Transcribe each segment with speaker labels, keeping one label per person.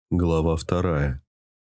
Speaker 1: Глава 2.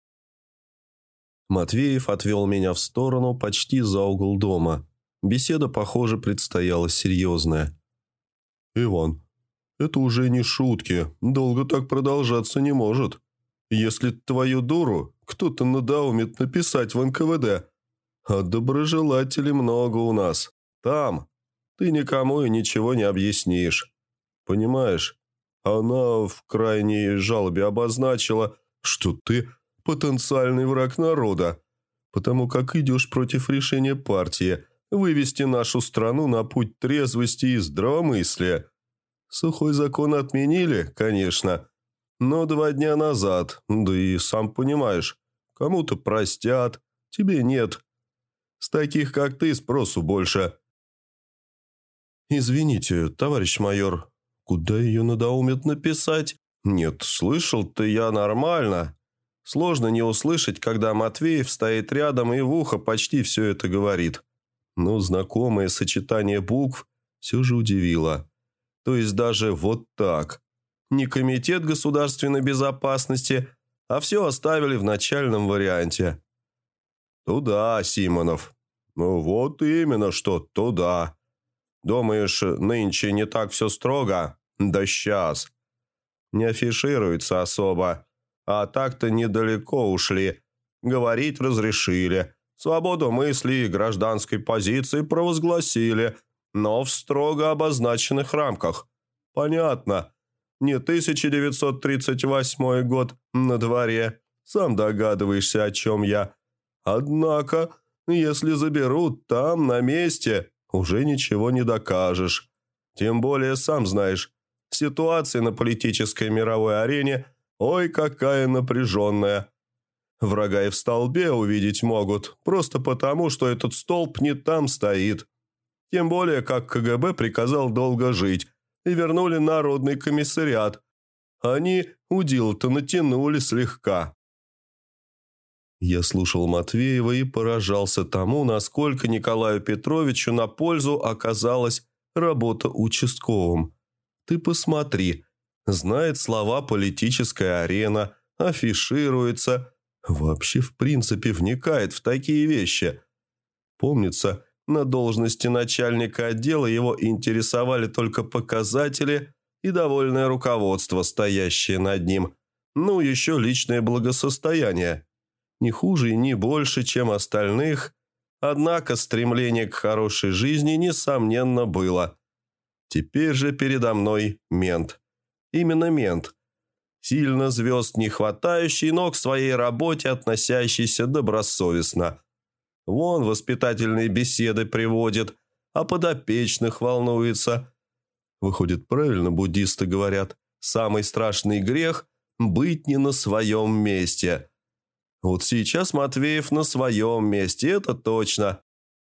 Speaker 1: Матвеев отвел меня в сторону почти за угол дома. Беседа, похоже, предстояла серьезная. «Иван, это уже не шутки. Долго так продолжаться не может. Если твою дуру кто-то надоумит написать в НКВД, а доброжелателей много у нас. Там ты никому и ничего не объяснишь. Понимаешь, она в крайней жалобе обозначила, что ты потенциальный враг народа, потому как идешь против решения партии вывести нашу страну на путь трезвости и здравомыслия. Сухой закон отменили, конечно, но 2 дня назад, да и сам понимаешь, кому-то простят, тебе нет. С таких, как ты, спросу больше». «Извините, товарищ майор, куда ее надоумят написать?» «Нет, слышал-то я нормально. Сложно не услышать, когда Матвеев стоит рядом и в ухо почти все это говорит. Но знакомое сочетание букв все же удивило. То есть даже вот так. Не Комитет государственной безопасности, а все оставили в начальном варианте». «Туда, Симонов». «Ну вот именно, что туда. Думаешь, нынче не так все строго? Да сейчас. Не афишируется особо. А так-то недалеко ушли. Говорить разрешили. Свободу мысли и гражданской позиции провозгласили, но в строго обозначенных рамках. Понятно. Не 1938 год на дворе. Сам догадываешься, о чем я. Однако, если заберут там, на месте, уже ничего не докажешь. Тем более, сам знаешь, ситуация на политической мировой арене ой какая напряженная. Врага и в столбе увидеть могут, просто потому, что этот столб не там стоит. Тем более, как КГБ приказал долго жить и вернули народный комиссариат. Они удил-то натянули слегка». Я слушал Матвеева и поражался тому, насколько Николаю Петровичу на пользу оказалась работа участковым. Ты посмотри, знает слова «политическая арена», афишируется, вообще в принципе вникает в такие вещи. Помнится, на должности начальника отдела его интересовали только показатели и довольное руководство, стоящее над ним, ну еще личное благосостояние. Не хуже и не больше, чем остальных, однако стремление к хорошей жизни, несомненно, было. Теперь же передо мной мент. Именно мент. Сильно звезд не хватающий, но к своей работе относящийся добросовестно. Вон воспитательные беседы приводит, а подопечных волнуется. Выходит, правильно буддисты говорят, самый страшный грех – быть не на своем месте. Вот сейчас Матвеев на своем месте, это точно.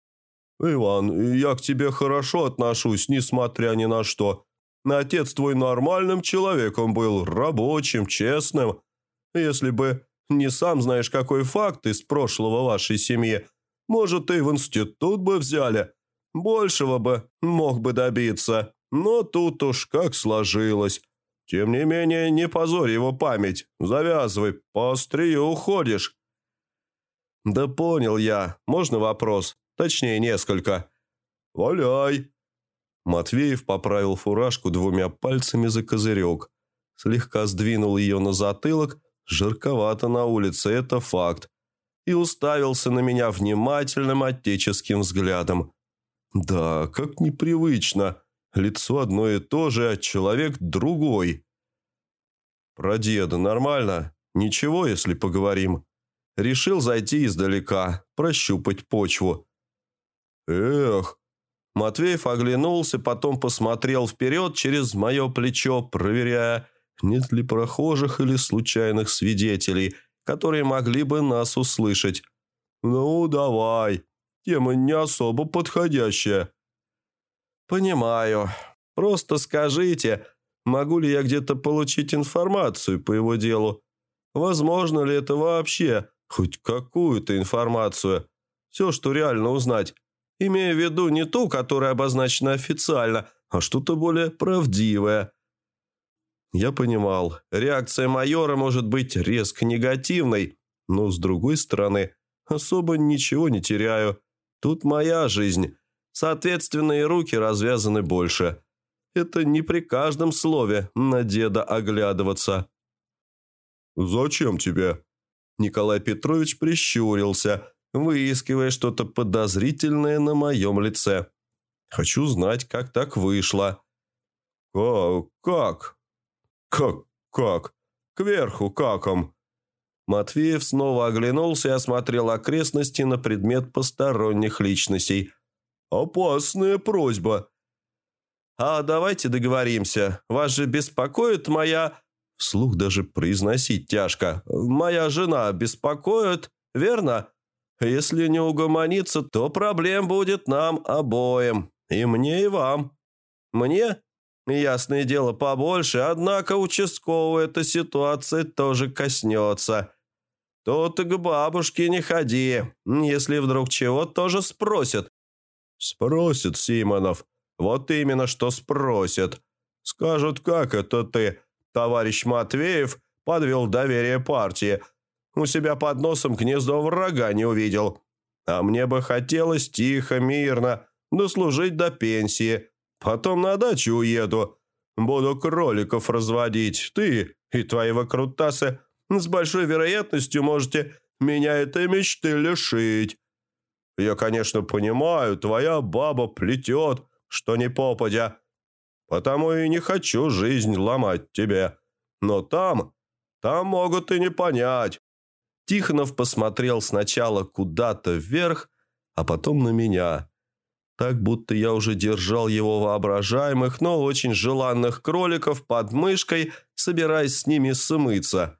Speaker 1: «Иван, я к тебе хорошо отношусь, несмотря ни на что. Отец твой нормальным человеком был, рабочим, честным. Если бы не сам знаешь какой факт из прошлого вашей семьи, может, и в институт бы взяли. Большего бы мог бы добиться. Но тут уж как сложилось. Тем не менее, не позорь его память. Завязывай, по острию уходишь». «Да понял я. Можно вопрос? Точнее, несколько». «Валяй». Матвеев поправил фуражку 2 пальцами за козырек. Слегка сдвинул ее на затылок. Жарковато на улице, это факт. И уставился на меня внимательным отеческим взглядом. Да, как непривычно. Лицо одно и то же, а человек другой. «Про деда нормально? Ничего, если поговорим?» Решил зайти издалека, прощупать почву. «Эх!» Матвеев оглянулся, потом посмотрел вперед через мое плечо, проверяя, нет ли прохожих или случайных свидетелей, которые могли бы нас услышать. «Ну, давай. Тема не особо подходящая». «Понимаю. Просто скажите, могу ли я где-то получить информацию по его делу? Возможно ли это вообще? Хоть какую-то информацию. Все, что реально узнать. Имея в виду не ту, которая обозначена официально, а что-то более правдивое». Я понимал, реакция майора может быть резко негативной, но, с другой стороны, особо ничего не теряю. Тут моя жизнь, соответственно, и руки развязаны больше. Это не при каждом слове на деда оглядываться. «Зачем тебе?» Николай Петрович прищурился, выискивая что-то подозрительное на моем лице. «Хочу знать, как так вышло». «Как? Как? Кверху каком?» Матвеев снова оглянулся и осмотрел окрестности на предмет посторонних личностей. «Опасная просьба». «А давайте договоримся. Вас же беспокоит моя...» Вслух даже произносить тяжко. «Моя жена беспокоит, верно? Если не угомонится, то проблем будет нам обоим. И мне, и вам. Мне, ясное дело, побольше, однако участкового эта ситуация тоже коснется. Тут к бабушке не ходи. Если вдруг чего, тоже спросят». «Спросят, Симонов. Вот именно, что спросят. Скажут, как это ты, товарищ Матвеев, подвел доверие партии. У себя под носом гнездо врага не увидел. А мне бы хотелось тихо, мирно, дослужить до пенсии. Потом на дачу уеду. Буду кроликов разводить. Ты и твои выкрутасы с большой вероятностью можете меня этой мечты лишить. Я, конечно, понимаю, твоя баба плетет, что не попадя. Потому и не хочу жизнь ломать тебе. Но там могут и не понять». Тихонов посмотрел сначала куда-то вверх, а потом на меня. Так, будто я уже держал его воображаемых, но очень желанных кроликов под мышкой, собираясь с ними смыться.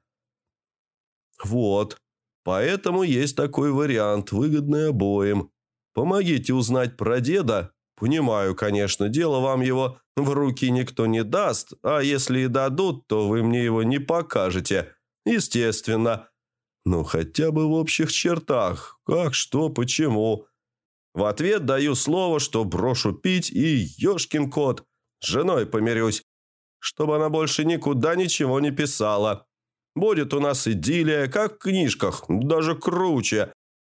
Speaker 1: «Вот, поэтому есть такой вариант, выгодный обоим. Помогите узнать про деда. Понимаю, конечно, дело вам его в руки никто не даст, а если и дадут, то вы мне его не покажете. Естественно. Ну, хотя бы в общих чертах. Как, что, почему. В ответ даю слово, что брошу пить и, ешкин кот, с женой помирюсь, чтобы она больше никуда ничего не писала. Будет у нас идиллия, как в книжках, даже круче».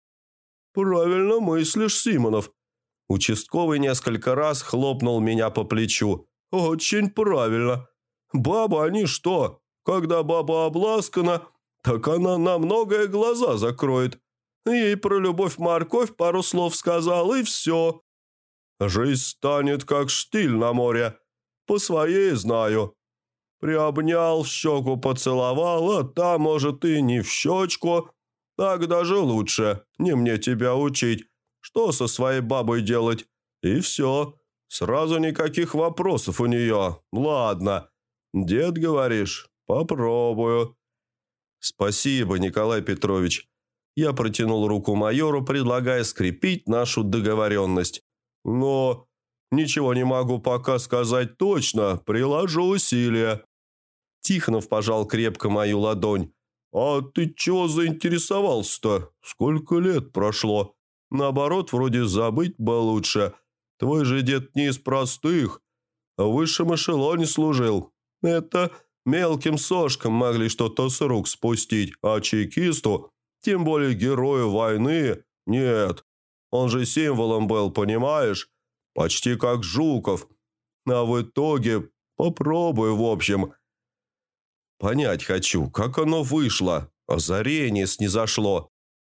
Speaker 1: «Правильно мыслишь, Симонов». Участковый несколько раз хлопнул меня по плечу. «Очень правильно. Бабы они что? Когда баба обласкана, так она на многое глаза закроет. Ей про любовь-морковь пару слов сказал, и все. Жизнь станет как штиль на море. По своей знаю. Приобнял, в щеку поцеловал, а та, может, и не в щечку. Так даже лучше. Не мне тебя учить. Что со своей бабой делать? И все. Сразу никаких вопросов у нее. Ладно. Дед, говоришь? Попробую». «Спасибо, Николай Петрович». Я протянул руку майору, предлагая скрепить нашу договоренность. «Но ничего не могу пока сказать точно. Приложу усилия». Тихонов пожал крепко мою ладонь. «А ты чего заинтересовался-то? Сколько лет прошло? Наоборот, вроде забыть бы лучше. Твой же дед не из простых. В высшем эшелоне служил. Это мелким сошкам могли что-то с рук спустить, а чекисту, тем более герою войны, нет. Он же символом был, понимаешь? Почти как Жуков. А в итоге попробуй, в общем. Понять хочу, как оно вышло. Озарение снизошло».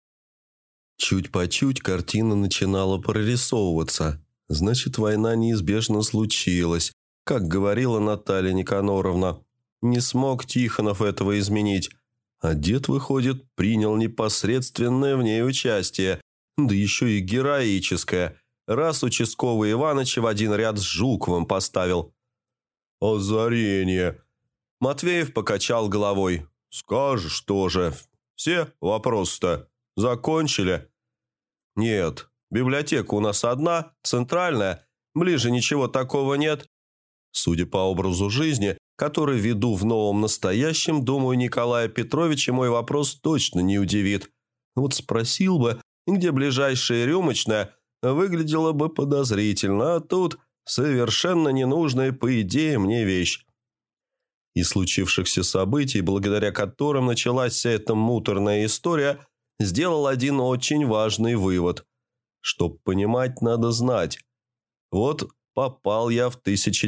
Speaker 1: Чуть по чуть картина начинала прорисовываться. Значит, война неизбежно случилась, как говорила Наталья Никаноровна. Не смог Тихонов этого изменить. А дед, выходит, принял непосредственное в ней участие, да еще и героическое, раз участковый Иваныча в один ряд с Жуковым поставил. «Озарение!» Матвеев покачал головой. «Скажешь тоже. Все вопросы-то закончили?» «Нет, библиотека у нас одна, центральная, ближе ничего такого нет. Судя по образу жизни, который веду в новом настоящем, думаю, Николая Петровича мой вопрос точно не удивит. Вот спросил бы, где ближайшая рюмочная, выглядело бы подозрительно, а тут совершенно ненужная, по идее, мне вещь. и случившихся событий, благодаря которым началась вся эта муторная история, сделал один очень важный вывод. Чтоб понимать, надо знать. Вот попал я в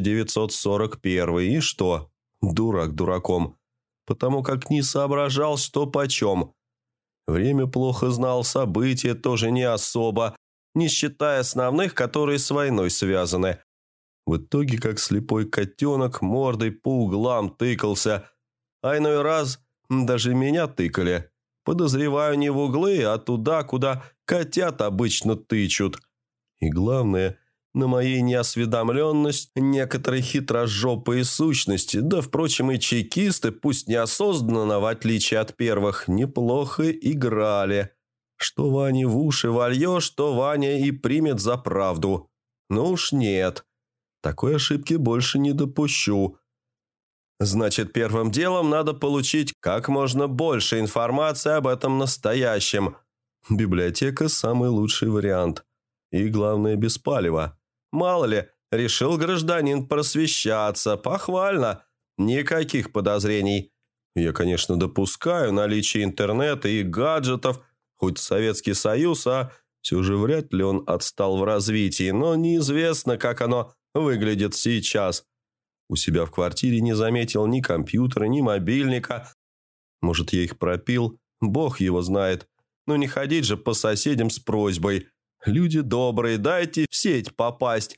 Speaker 1: 1941, и что? Дурак дураком. Потому как не соображал, что почем. Время плохо знал, события тоже не особо, не считая основных, которые с войной связаны. В итоге, как слепой котенок, мордой по углам тыкался. А иной раз даже меня тыкали. Подозреваю не в углы, а туда, куда котят обычно тычут. И главное, на моей неосведомленность некоторые хитрожопые сущности, да, впрочем, и чекисты, пусть неосознанно, в отличие от первых, неплохо играли. Что Ване в уши вольешь, то Ваня и примет за правду. Ну уж нет. Такой ошибки больше не допущу. Значит, первым делом надо получить как можно больше информации об этом настоящем. Библиотека – самый лучший вариант. И, главное, без палева. Мало ли, решил гражданин просвещаться. Похвально. Никаких подозрений. Я, конечно, допускаю наличие интернета и гаджетов, хоть Советский Союз, а все же вряд ли он отстал в развитии, но неизвестно, как оно выглядит сейчас. У себя в квартире не заметил ни компьютера, ни мобильника. Может, я их пропил? Бог его знает. Но не ходить же по соседям с просьбой. Люди добрые, дайте в сеть попасть.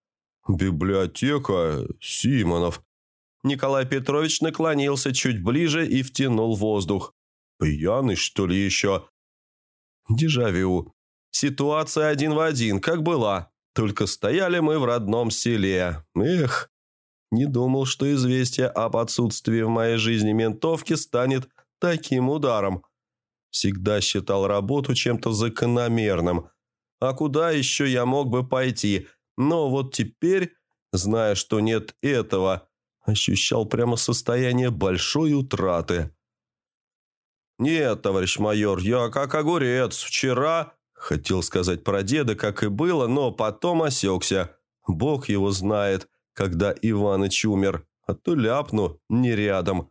Speaker 1: Библиотека Симонов. Николай Петрович наклонился чуть ближе и втянул воздух. Пьяный, что ли, еще? Дежавю. Ситуация один в один, как была. Только стояли мы в родном селе. Эх, не думал, что известие об отсутствии в моей жизни ментовки станет таким ударом. Всегда считал работу чем-то закономерным. А куда еще я мог бы пойти? Но вот теперь, зная, что нет этого, ощущал прямо состояние большой утраты. «Нет, товарищ майор, я как огурец. Вчера...» Хотел сказать про деда, как и было, но потом осекся. Бог его знает, когда Иваныч умер, а то ляпну не рядом.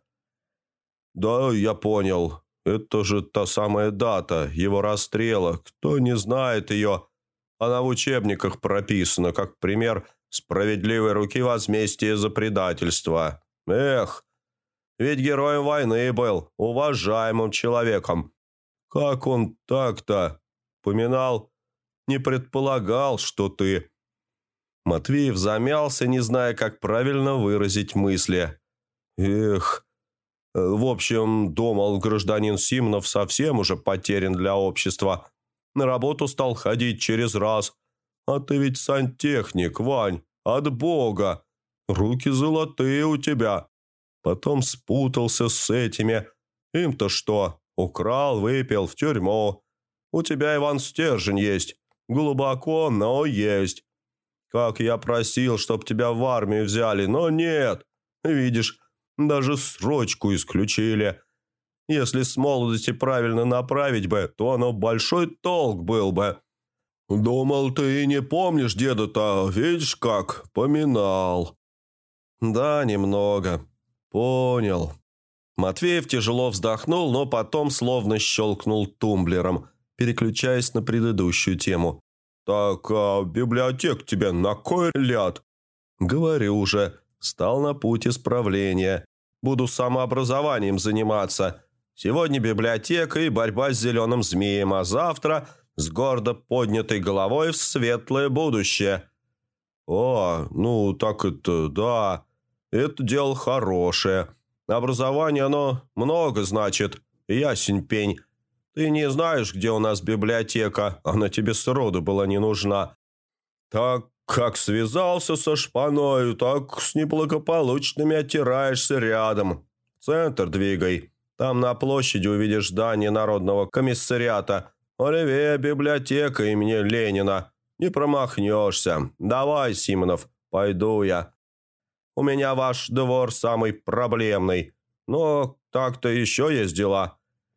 Speaker 1: «Да, я понял. Это же та самая дата его расстрела. Кто не знает ее? Она в учебниках прописана, как пример справедливой руки возмездия за предательство. Эх, ведь героем войны был, уважаемым человеком. Как он так-то? Поминал, не предполагал, что ты...» Матвеев замялся, не зная, как правильно выразить мысли. «Эх, в общем, думал, гражданин Симонов совсем уже потерян для общества. На работу стал ходить через раз. А ты ведь сантехник, Вань, от Бога. Руки золотые у тебя. Потом спутался с этими. Им-то что? Украл, выпил, в тюрьму. У тебя, Иван, стержень есть. Глубоко, но есть. Как я просил, чтоб тебя в армию взяли, но нет. Видишь, даже срочку исключили. Если с молодости правильно направить бы, то оно большой толк был бы. Думал, ты и не помнишь деда-то, видишь как, поминал». «Да, немного. Понял». Матвеев тяжело вздохнул, но потом словно щелкнул тумблером, переключаясь на предыдущую тему. «Так, а библиотек тебе на кой ляд?» «Говорю уже, стал на путь исправления. Буду самообразованием заниматься. Сегодня библиотека и борьба с зеленым змеем, а завтра с гордо поднятой головой в светлое будущее». «О, ну так это, да, это дело хорошее. Образование оно много значит, ясень пень. Ты не знаешь, где у нас библиотека, она тебе сроду была не нужна. Так как связался со шпаною, так с неблагополучными оттираешься рядом. В центр двигай. Там на площади увидишь здание Народного комиссариата. Левее библиотека имени Ленина. Не промахнешься. Давай, Симонов, пойду я. У меня ваш двор самый проблемный. Но так-то еще есть дела».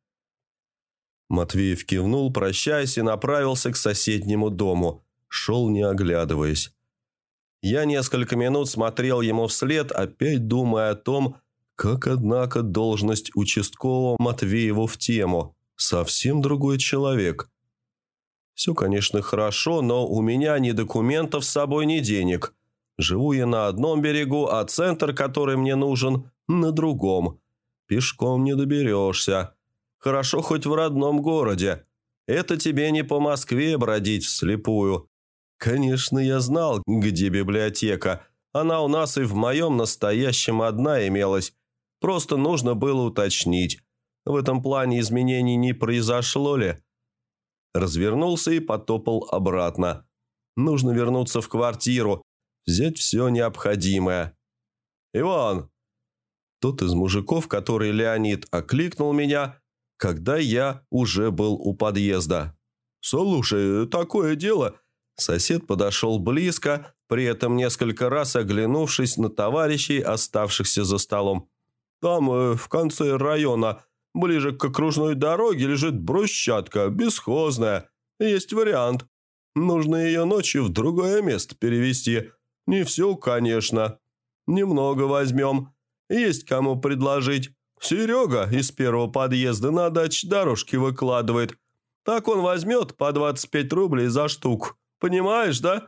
Speaker 1: Матвеев кивнул, прощаясь, и направился к соседнему дому. Шел, не оглядываясь. Я несколько минут смотрел ему вслед, опять думая о том, Как, однако, должность участкового Матвееву в тему. Совсем другой человек. Все, конечно, хорошо, но у меня ни документов с собой, ни денег. Живу я на одном берегу, а центр, который мне нужен, на другом. Пешком не доберешься. Хорошо хоть в родном городе. Это тебе не по Москве бродить вслепую. Конечно, я знал, где библиотека. Она у нас и в моем настоящем одна имелась. Просто нужно было уточнить. В этом плане изменений не произошло ли? Развернулся и потопал обратно. Нужно вернуться в квартиру, взять все необходимое. «Иван!» Тот из мужиков, который Леонид, окликнул меня, когда я уже был у подъезда. «Слушай, такое дело...» Сосед подошел близко, при этом несколько раз оглянувшись на товарищей, оставшихся за столом. «Там, в конце района, ближе к окружной дороге, лежит брусчатка, бесхозная. Есть вариант. Нужно ее ночью в другое место перевезти. Не всю, конечно. Немного возьмем. Есть кому предложить. Серега из первого подъезда на даче дорожки выкладывает. Так он возьмет по 25 рублей за штуку. Понимаешь, да?»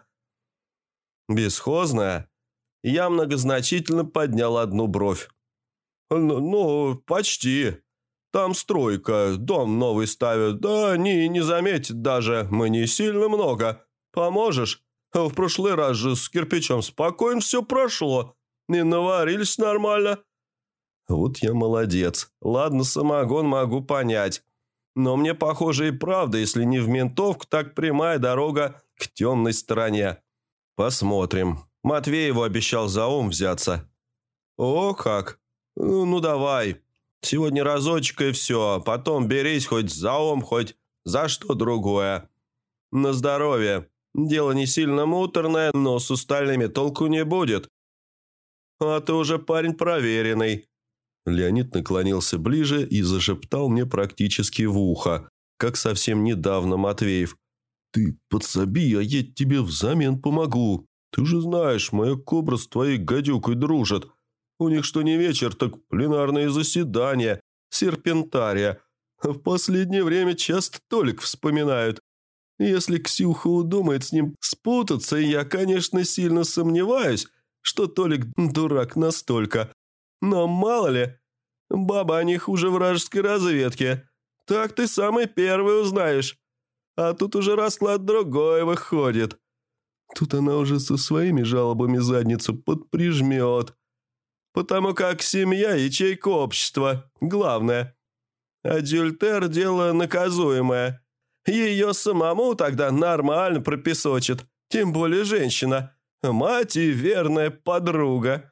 Speaker 1: «Бесхозная?» Я многозначительно поднял одну бровь. «Ну, почти. Там стройка, дом новый ставят. Да они не заметят даже, мы не сильно много. Поможешь? В прошлый раз же с кирпичом спокойно все прошло. И наварились нормально». Вот я молодец. Ладно, самогон могу понять. Но мне, похоже, и правда, если не в ментовку, так прямая дорога к темной стороне. Посмотрим. Матвееву обещал за ум взяться. О, как? Ну, давай. Сегодня разочек и все. Потом берись хоть за ум, хоть за что другое. На здоровье. Дело не сильно муторное, но с остальными толку не будет. А ты уже парень проверенный. Леонид наклонился ближе и зашептал мне практически в ухо, как совсем недавно Матвеев. «Ты подсоби, а я тебе взамен помогу. Ты же знаешь, моя кобра с твоей гадюкой дружит. У них что не вечер, так пленарные заседания, серпентария. В последнее время часто Толик вспоминают. Если Ксюха удумает с ним спутаться, я, конечно, сильно сомневаюсь, что Толик дурак настолько. Но мало ли, баба не хуже вражеской разведки. Так ты самый первый узнаешь. А тут уже расклад другой выходит. Тут она уже со своими жалобами задницу подприжмет. Потому как семья – ячейка общества. Главное. Адюльтер – дело наказуемое. Ее самому тогда нормально пропесочит. Тем более женщина. Мать и верная подруга.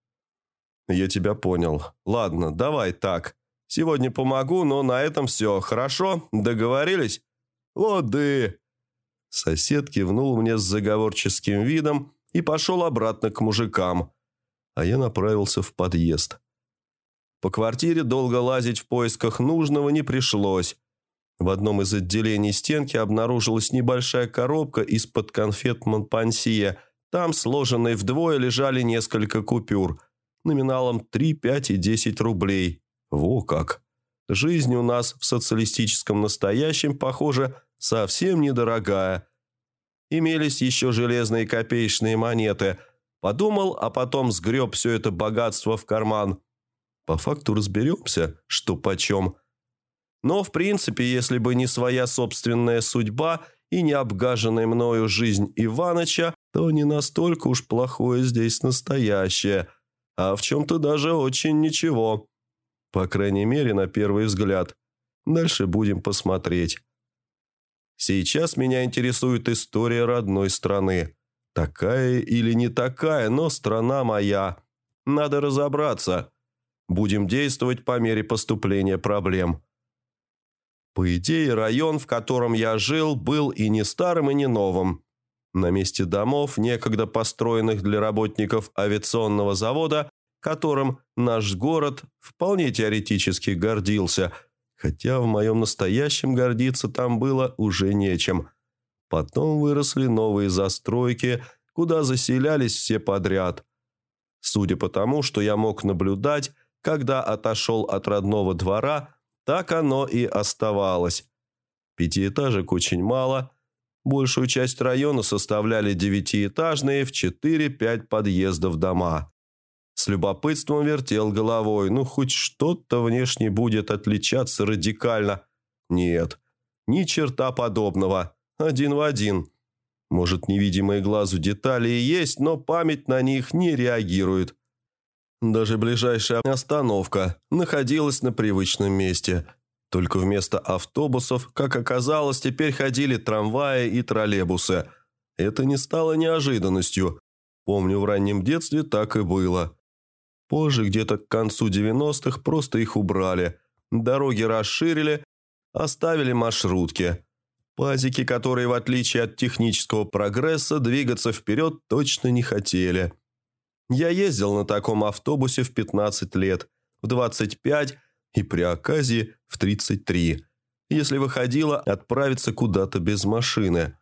Speaker 1: Я тебя понял. Ладно, давай так. Сегодня помогу, но на этом все. Хорошо? Договорились? Лады. Сосед кивнул мне с заговорческим видом и пошел обратно к мужикам. А я направился в подъезд. По квартире долго лазить в поисках нужного не пришлось. В одном из отделений стенки обнаружилась небольшая коробка из-под конфет Монпансье. Там, сложенные вдвое, лежали несколько купюр. Номиналом 3, 5 и 10 рублей. Во как! Жизнь у нас в социалистическом настоящем, похоже, совсем недорогая. Имелись еще железные копеечные монеты. Подумал, а потом сгреб все это богатство в карман. По факту разберемся, что почем. Но, в принципе, если бы не своя собственная судьба и не обгаженная мною жизнь Иваныча, то не настолько уж плохое здесь настоящее, а в чем-то даже очень ничего. По крайней мере, на первый взгляд. Дальше будем посмотреть. Сейчас меня интересует история родной страны. Такая или не такая, но страна моя. Надо разобраться. Будем действовать по мере поступления проблем. По идее, район, в котором я жил, был и не старым, и не новым. На месте домов, некогда построенных для работников авиационного завода, которым наш город вполне теоретически гордился, хотя в моем настоящем гордиться там было уже нечем. Потом выросли новые застройки, куда заселялись все подряд. Судя по тому, что я мог наблюдать, когда отошел от родного двора, так оно и оставалось. Пятиэтажек очень мало. Большую часть района составляли девятиэтажные в 4-5 подъездов дома. С любопытством вертел головой. Ну, хоть что-то внешне будет отличаться радикально. Нет, ни черта подобного. Один в один. Может, невидимые глазу детали и есть, но память на них не реагирует. Даже ближайшая остановка находилась на привычном месте. Только вместо автобусов, как оказалось, теперь ходили трамваи и троллейбусы. Это не стало неожиданностью. Помню, в раннем детстве так и было. Позже, где-то к концу 90-х, просто их убрали. Дороги расширили, оставили маршрутки. Пазики, которые, в отличие от технического прогресса, двигаться вперед точно не хотели. Я ездил на таком автобусе в 15 лет, в 25 и при оказии в 33, если выходило отправиться куда-то без машины.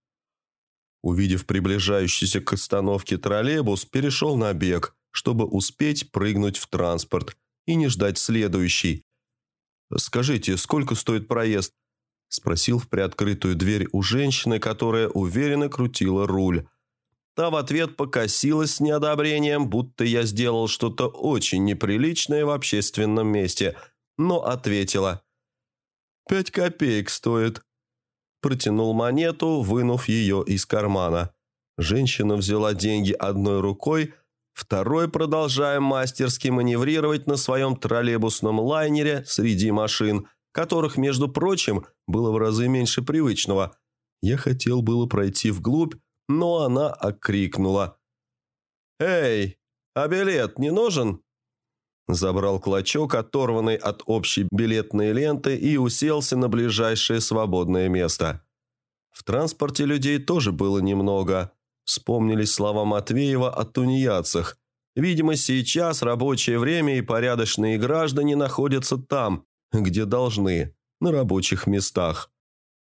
Speaker 1: Увидев приближающийся к остановке троллейбус, перешел на бег, чтобы успеть прыгнуть в транспорт и не ждать следующий. «Скажите, сколько стоит проезд?» – спросил в приоткрытую дверь у женщины, которая уверенно крутила руль. Та в ответ покосилась с неодобрением, будто я сделал что-то очень неприличное в общественном месте, но ответила: «5 копеек стоит». Протянул монету, вынув ее из кармана. Женщина взяла деньги одной рукой, второй, продолжая мастерски маневрировать на своем троллейбусном лайнере среди машин, которых, между прочим, было в разы меньше привычного. Я хотел было пройти вглубь, но она окрикнула: «Эй, а билет не нужен?» Забрал клочок, оторванный от общей билетной ленты, и уселся на ближайшее свободное место. В транспорте людей тоже было немного. Вспомнились слова Матвеева о тунеядцах. Видимо, сейчас рабочее время и порядочные граждане находятся там, где должны, на рабочих местах.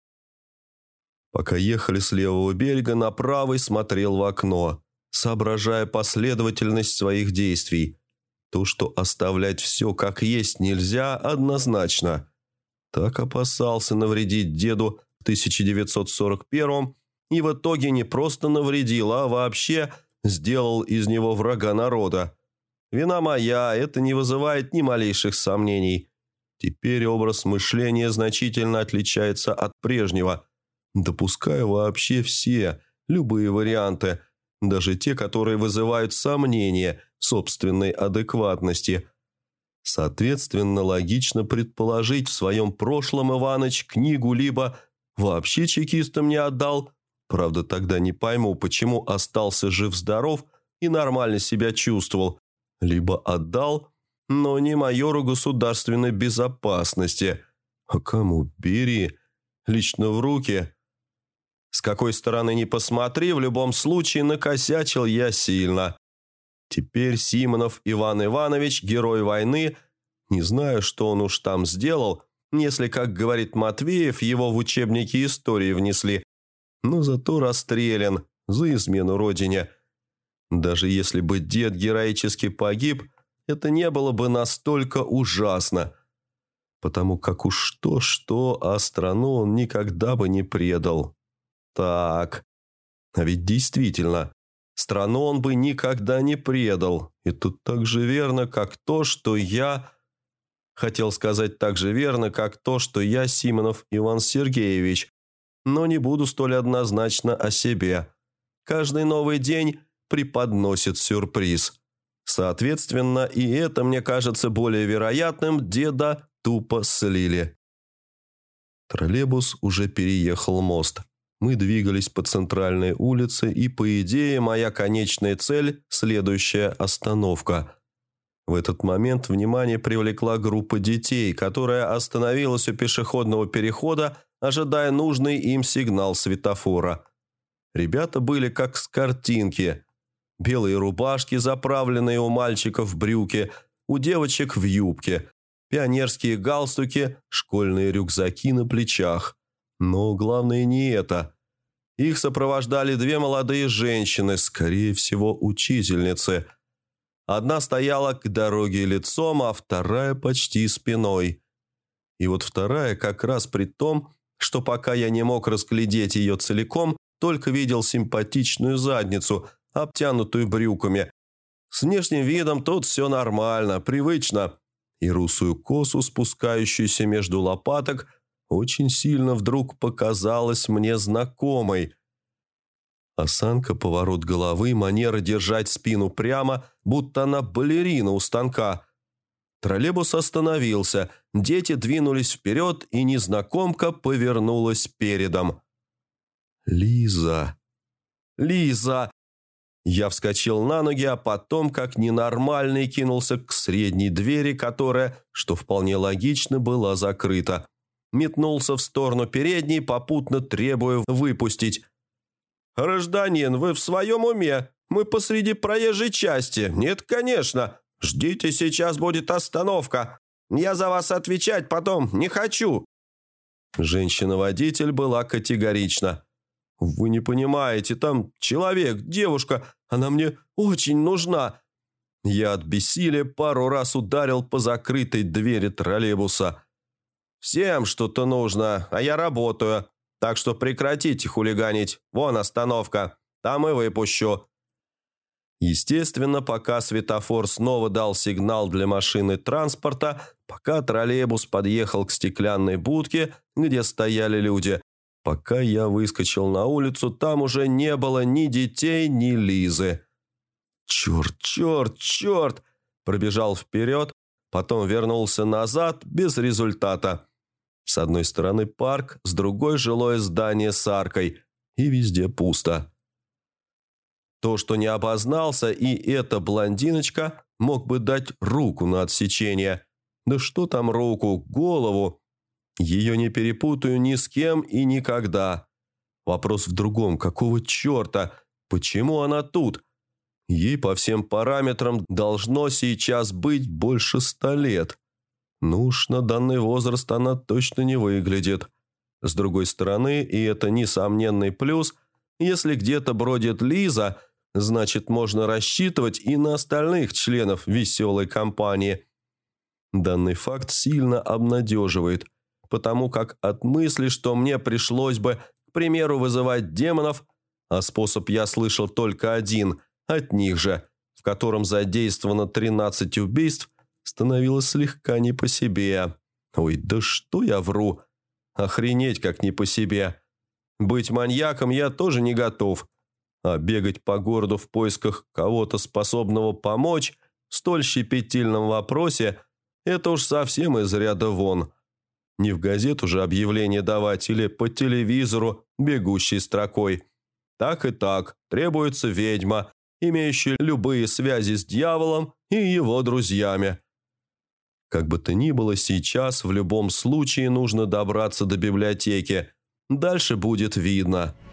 Speaker 1: Пока ехали с левого берега на правый, смотрел в окно, соображая последовательность своих действий. То, что оставлять все как есть нельзя, однозначно. Так опасался навредить деду в 1941-м и в итоге не просто навредил, а вообще сделал из него врага народа. Вина моя, это не вызывает ни малейших сомнений. Теперь образ мышления значительно отличается от прежнего. Допускаю вообще все, любые варианты, даже те, которые вызывают сомнения в собственной адекватности. Соответственно, логично предположить, в своем прошлом Иваныч книгу либо вообще чекистам не отдал, правда, тогда не пойму, почему остался жив-здоров и нормально себя чувствовал, либо отдал, но не майору государственной безопасности. А кому? Бери. Лично в руки. С какой стороны ни посмотри, в любом случае накосячил я сильно. Теперь Симонов Иван Иванович, герой войны, не знаю, что он уж там сделал, если, как говорит Матвеев, его в учебники истории внесли, но зато расстрелян за измену родине. Даже если бы дед героически погиб, это не было бы настолько ужасно, потому как уж что-что, а страну он никогда бы не предал. Так, а ведь действительно, страну он бы никогда не предал. И тут так же верно, как то, что я... Хотел сказать так же верно, как то, что я Симонов Иван Сергеевич, но не буду столь однозначно о себе. Каждый новый день преподносит сюрприз. Соответственно, и это мне кажется более вероятным, деда тупо слили. Троллейбус уже переехал мост. Мы двигались по центральной улице, и, по идее, моя конечная цель – следующая остановка. В этот момент внимание привлекла группа детей, которая остановилась у пешеходного перехода, ожидая нужный им сигнал светофора. Ребята были как с картинки. Белые рубашки, заправленные у мальчиков в брюки, у девочек в юбке, пионерские галстуки, школьные рюкзаки на плечах. Но главное не это. Их сопровождали две молодые женщины, скорее всего, учительницы. Одна стояла к дороге лицом, а вторая почти спиной. И вот вторая как раз при том, что пока я не мог разглядеть ее целиком, только видел симпатичную задницу, обтянутую брюками. С внешним видом тут все нормально, привычно. И русую косу, спускающуюся между лопаток, очень сильно вдруг показалась мне знакомой. Осанка, поворот головы, манера держать спину прямо, будто она балерина у станка. Троллейбус остановился, дети двинулись вперед, и незнакомка повернулась передом. «Лиза! Лиза!» Я вскочил на ноги, а потом, как ненормальный, кинулся к средней двери, которая, что вполне логично, была закрыта. Метнулся в сторону передней, попутно требуя выпустить. «Гражданин, вы в своем уме? Мы посреди проезжей части. Нет, конечно. Ждите, сейчас будет остановка. Я за вас отвечать потом не хочу». Женщина-водитель была категорична. «Вы не понимаете, там человек, девушка, она мне очень нужна». Я от бессилия пару раз ударил по закрытой двери троллейбуса. «Всем что-то нужно, а я работаю. Так что прекратите хулиганить. Вон остановка. Там и выпущу». Естественно, пока светофор снова дал сигнал для машины транспорта, пока троллейбус подъехал к стеклянной будке, где стояли люди, пока я выскочил на улицу, там уже не было ни детей, ни Лизы. «Черт, черт, черт!» Пробежал вперед, потом вернулся назад без результата. С одной стороны парк, с другой жилое здание с аркой, и везде пусто. То, что не обознался, и эта блондиночка, мог бы дать руку на отсечение. Да что там руку, голову. Ее не перепутаю ни с кем и никогда. Вопрос в другом, какого черта, почему она тут? Ей по всем параметрам должно сейчас быть больше 100 лет. Ну уж на данный возраст она точно не выглядит. С другой стороны, и это несомненный плюс, если где-то бродит Лиза, значит можно рассчитывать и на остальных членов веселой компании. Данный факт сильно обнадеживает, потому как от мысли, что мне пришлось бы, к примеру, вызывать демонов, а способ я слышал только один, от них же, в котором задействовано 13 убийств, становилось слегка не по себе. Ой, да что я вру? Охренеть как не по себе. Быть маньяком я тоже не готов. А бегать по городу в поисках кого-то, способного помочь в столь щепетильном вопросе, это уж совсем из ряда вон. Не в газету же объявление давать или по телевизору бегущей строкой. Так и так, требуется ведьма, имеющая любые связи с дьяволом и его друзьями. Как бы то ни было, сейчас в любом случае нужно добраться до библиотеки. Дальше будет видно.